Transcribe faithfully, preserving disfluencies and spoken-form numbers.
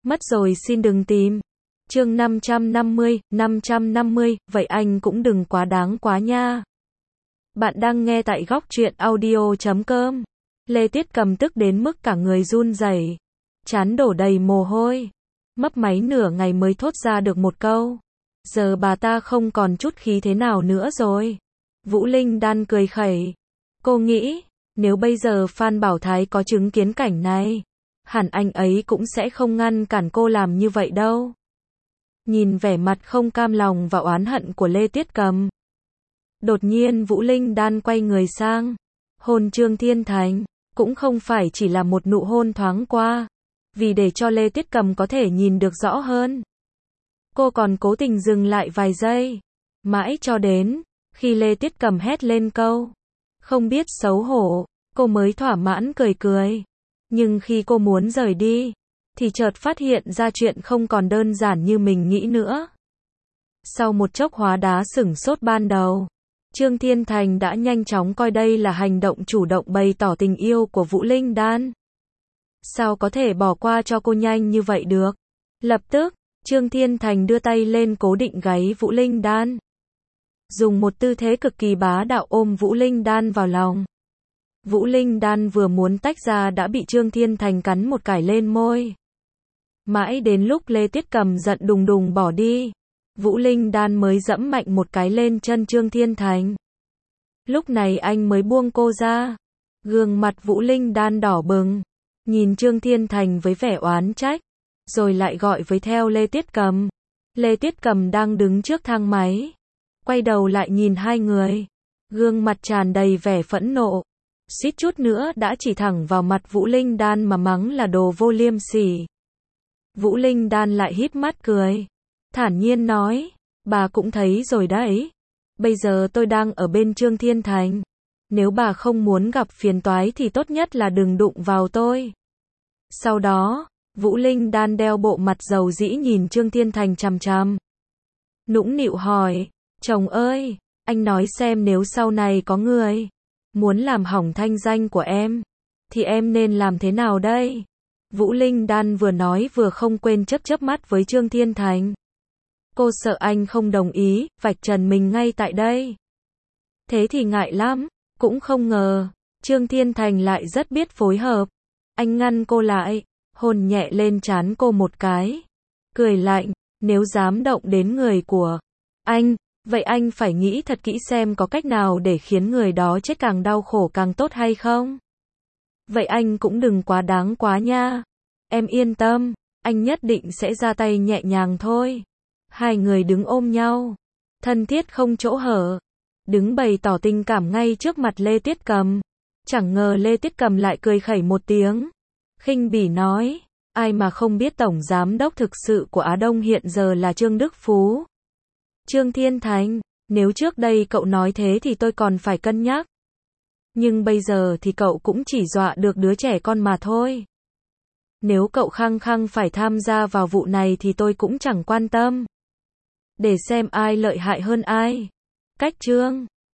Mất rồi xin đừng tìm. Chương năm trăm năm mươi, năm trăm năm mươi, vậy anh cũng đừng quá đáng quá nha. Bạn đang nghe tại góc truyện audio chấm com. Lê Tiết Cầm tức đến mức cả người run rẩy, trán đổ đầy mồ hôi, mấp máy nửa ngày mới thốt ra được một câu. Giờ bà ta không còn chút khí thế nào nữa rồi. Vũ Linh Đan cười khẩy. Cô nghĩ, nếu bây giờ Phan Bảo Thái có chứng kiến cảnh này, hẳn anh ấy cũng sẽ không ngăn cản cô làm như vậy đâu. Nhìn vẻ mặt không cam lòng và oán hận của Lê Tiết Cầm, đột nhiên Vũ Linh Đan quay người sang, hôn Trương Thiên Thành, cũng không phải chỉ là một nụ hôn thoáng qua, vì để cho Lê Tiết Cầm có thể nhìn được rõ hơn. Cô còn cố tình dừng lại vài giây, mãi cho đến khi Lê Tiết Cầm hét lên câu không biết xấu hổ, cô mới thỏa mãn cười cười. Nhưng khi cô muốn rời đi, thì chợt phát hiện ra chuyện không còn đơn giản như mình nghĩ nữa. Sau một chốc hóa đá sửng sốt ban đầu, Trương Thiên Thành đã nhanh chóng coi đây là hành động chủ động bày tỏ tình yêu của Vũ Linh Đan. Sao có thể bỏ qua cho cô nhanh như vậy được? Lập tức, Trương Thiên Thành đưa tay lên cố định gáy Vũ Linh Đan, dùng một tư thế cực kỳ bá đạo ôm Vũ Linh Đan vào lòng. Vũ Linh Đan vừa muốn tách ra đã bị Trương Thiên Thành cắn một cái lên môi. Mãi đến lúc Lê Tiết Cầm giận đùng đùng bỏ đi, Vũ Linh Đan mới dẫm mạnh một cái lên chân Trương Thiên Thành. Lúc này anh mới buông cô ra. Gương mặt Vũ Linh Đan đỏ bừng, nhìn Trương Thiên Thành với vẻ oán trách, rồi lại gọi với theo Lê Tiết Cầm. Lê Tiết Cầm đang đứng trước thang máy, quay đầu lại nhìn hai người, gương mặt tràn đầy vẻ phẫn nộ, suýt chút nữa đã chỉ thẳng vào mặt Vũ Linh Đan mà mắng là đồ vô liêm sỉ. Vũ Linh Đan lại híp mắt cười, thản nhiên nói, bà cũng thấy rồi đấy, bây giờ tôi đang ở bên Trương Thiên Thành, nếu bà không muốn gặp phiền toái thì tốt nhất là đừng đụng vào tôi. Sau đó, Vũ Linh Đan đeo bộ mặt dầu dĩ nhìn Trương Thiên Thành chằm chằm, nũng nịu hỏi, chồng ơi, anh nói xem nếu sau này có người muốn làm hỏng thanh danh của em, thì em nên làm thế nào đây? Vũ Linh Đan vừa nói vừa không quên chớp chớp mắt với Trương Thiên Thành. Cô sợ anh không đồng ý, vạch trần mình ngay tại đây. Thế thì ngại lắm, cũng không ngờ, Trương Thiên Thành lại rất biết phối hợp. Anh ngăn cô lại, hôn nhẹ lên trán cô một cái, cười lạnh, nếu dám động đến người của anh, vậy anh phải nghĩ thật kỹ xem có cách nào để khiến người đó chết càng đau khổ càng tốt hay không? Vậy anh cũng đừng quá đáng quá nha. Em yên tâm, anh nhất định sẽ ra tay nhẹ nhàng thôi. Hai người đứng ôm nhau, thân thiết không chỗ hở, đứng bày tỏ tình cảm ngay trước mặt Lê Tiết Cầm. Chẳng ngờ Lê Tiết Cầm lại cười khẩy một tiếng, khinh bỉ nói, ai mà không biết tổng giám đốc thực sự của Á Đông hiện giờ là Trương Đức Phú. Trương Thiên Thành, nếu trước đây cậu nói thế thì tôi còn phải cân nhắc. Nhưng bây giờ thì cậu cũng chỉ dọa được đứa trẻ con mà thôi. Nếu cậu khăng khăng phải tham gia vào vụ này thì tôi cũng chẳng quan tâm. Để xem ai lợi hại hơn ai. Cách Trương